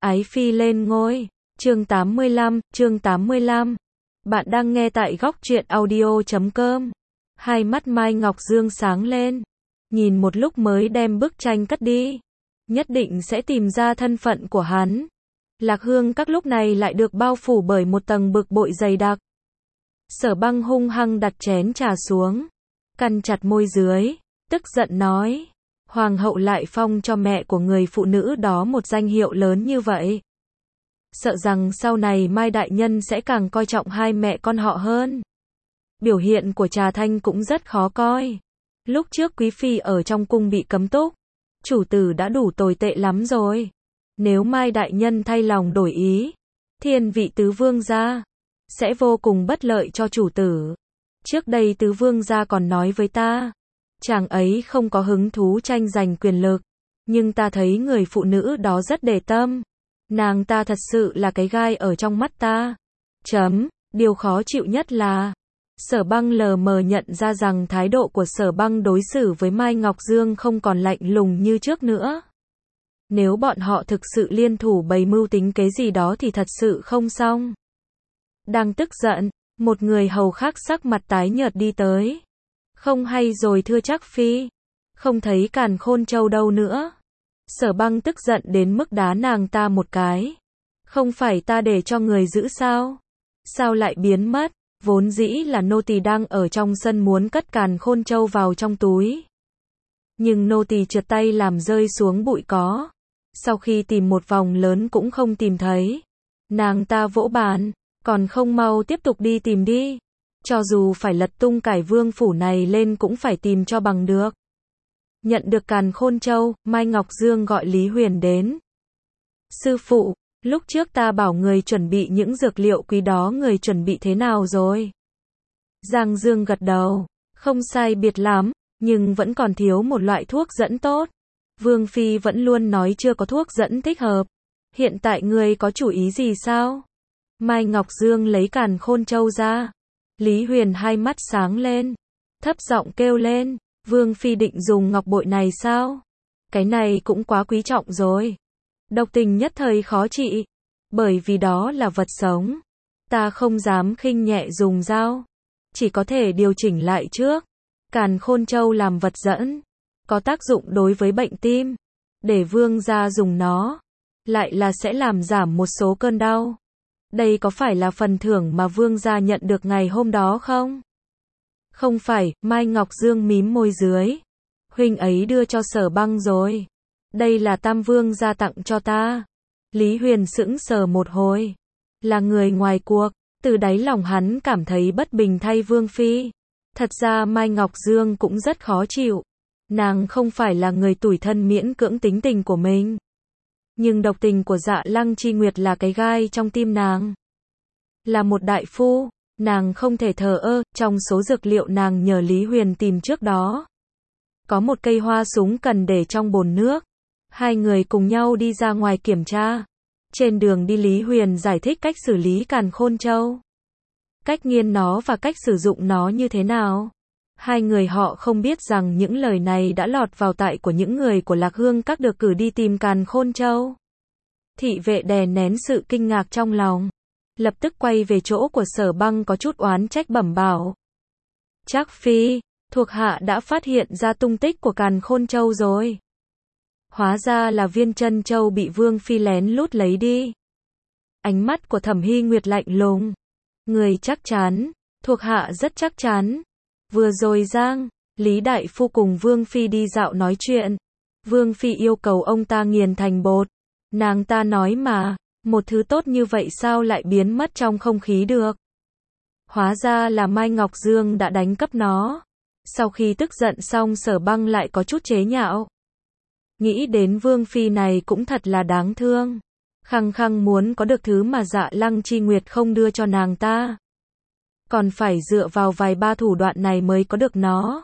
Ái phi lên ngôi. Chương 85. Bạn đang nghe tại góc truyện audio.com. Hai mắt Mai Ngọc Dương sáng lên. Nhìn một lúc mới đem bức tranh cất đi. Nhất định sẽ tìm ra thân phận của hắn. Lạc Hương các lúc này lại được bao phủ bởi một tầng bực bội dày đặc. Sở Băng hung hăng đặt chén trà xuống. Cắn chặt môi dưới. Tức giận nói. Hoàng hậu lại phong cho mẹ của người phụ nữ đó một danh hiệu lớn như vậy. Sợ rằng sau này Mai đại nhân sẽ càng coi trọng hai mẹ con họ hơn. Biểu hiện của Trà Thanh cũng rất khó coi. Lúc trước quý phi ở trong cung bị cấm túc, chủ tử đã đủ tồi tệ lắm rồi. Nếu Mai đại nhân thay lòng đổi ý, thiên vị tứ vương gia sẽ vô cùng bất lợi cho chủ tử. Trước đây tứ vương gia còn nói với ta, chàng ấy không có hứng thú tranh giành quyền lực, nhưng ta thấy người phụ nữ đó rất để tâm. Nàng ta thật sự là cái gai ở trong mắt ta. Điều khó chịu nhất là Sở Băng lờ mờ nhận ra rằng thái độ của Sở Băng đối xử với Mai Ngọc Dương không còn lạnh lùng như trước nữa. Nếu bọn họ thực sự liên thủ bày mưu tính kế gì đó thì thật sự không xong. Đang tức giận, một người hầu khác sắc mặt tái nhợt đi tới. Không hay rồi thưa Trác phi, không thấy Càn Khôn Châu đâu nữa. Sở Băng tức giận đến mức đá nàng ta một cái. Không phải ta để cho người giữ sao? Sao lại biến mất? Vốn dĩ là nô tỳ đang ở trong sân muốn cất Càn Khôn Châu vào trong túi. Nhưng nô tỳ trượt tay làm rơi xuống bụi có. Sau khi tìm một vòng lớn cũng không tìm thấy. Nàng ta vỗ bàn, còn không mau tiếp tục đi tìm đi. Cho dù phải lật tung cải vương phủ này lên cũng phải tìm cho bằng được. Nhận được Càn Khôn Châu, Mai Ngọc Dương gọi Lý Huyền đến. Sư phụ, lúc trước ta bảo người chuẩn bị những dược liệu quý đó, người chuẩn bị thế nào rồi? Giang Dương gật đầu, không sai biệt lắm, nhưng vẫn còn thiếu một loại thuốc dẫn tốt. Vương Phi vẫn luôn nói chưa có thuốc dẫn thích hợp. Hiện tại người có chủ ý gì sao? Mai Ngọc Dương lấy Càn Khôn Châu ra. Lý Huyền hai mắt sáng lên, thấp giọng kêu lên. Vương Phi định dùng ngọc bội này sao? Cái này cũng quá quý trọng rồi. Độc tình nhất thời khó trị. Bởi vì đó là vật sống. Ta không dám khinh nhẹ dùng dao. Chỉ có thể điều chỉnh lại trước. Càn Khôn Châu làm vật dẫn. Có tác dụng đối với bệnh tim. Để vương gia dùng nó. Lại là sẽ làm giảm một số cơn đau. Đây có phải là phần thưởng mà vương gia nhận được ngày hôm đó không? Không phải, Mai Ngọc Dương mím môi dưới. Huynh ấy đưa cho Sở Băng rồi. Đây là Tam Vương gia tặng cho ta. Lý Huyền sững sờ một hồi. Là người ngoài cuộc, từ đáy lòng hắn cảm thấy bất bình thay Vương Phi. Thật ra Mai Ngọc Dương cũng rất khó chịu. Nàng không phải là người tủi thân miễn cưỡng tính tình của mình. Nhưng độc tình của Dạ Lăng Chi Nguyệt là cái gai trong tim nàng. Là một đại phu, nàng không thể thờ ơ. Trong số dược liệu nàng nhờ Lý Huyền tìm trước đó, có một cây hoa súng cần để trong bồn nước. Hai người cùng nhau đi ra ngoài kiểm tra. Trên đường đi Lý Huyền giải thích cách xử lý Càn Khôn Châu, cách nghiên nó và cách sử dụng nó như thế nào. Hai người họ không biết rằng những lời này đã lọt vào tai của những người của Lạc Hương các được cử đi tìm Càn Khôn Châu. Thị vệ đè nén sự kinh ngạc trong lòng, lập tức quay về chỗ của Sở Băng có chút oán trách bẩm bảo. Trác phi, thuộc hạ đã phát hiện ra tung tích của Càn Khôn Châu rồi. Hóa ra là viên chân châu bị Vương Phi lén lút lấy đi. Ánh mắt của Thẩm Hy Nguyệt lạnh lùng. Người chắc chắn, thuộc hạ rất chắc chắn. Vừa rồi Lý Đại Phu cùng Vương Phi đi dạo nói chuyện. Vương Phi yêu cầu ông ta nghiền thành bột. Nàng ta nói mà, một thứ tốt như vậy sao lại biến mất trong không khí được. Hóa ra là Mai Ngọc Dương đã đánh cắp nó. Sau khi tức giận xong Sở Băng lại có chút chế nhạo. Nghĩ đến Vương Phi này cũng thật là đáng thương. Khăng khăng muốn có được thứ mà Dạ Lăng Chi Nguyệt không đưa cho nàng ta. Còn phải dựa vào vài ba thủ đoạn này mới có được nó.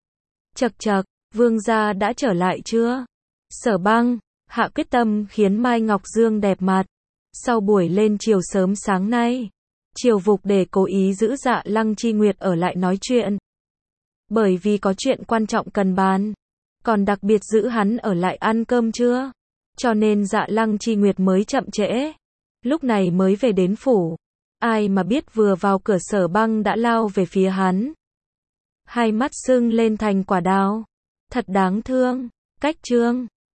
Chậc chậc, vương gia đã trở lại chưa? Sở Băng hạ quyết tâm khiến Mai Ngọc Dương đẹp mặt. Sau buổi lên chiều sớm sáng nay, Triều Vục để cố ý giữ Dạ Lăng Chi Nguyệt ở lại nói chuyện. Bởi vì có chuyện quan trọng cần bàn. Còn đặc biệt giữ hắn ở lại ăn cơm trưa. Cho nên Dạ Lăng Chi Nguyệt mới chậm trễ. Lúc này mới về đến phủ. Ai mà biết vừa vào cửa Sở Băng đã lao về phía hắn. Hai mắt sưng lên thành quả đao. Thật đáng thương. Cách Trương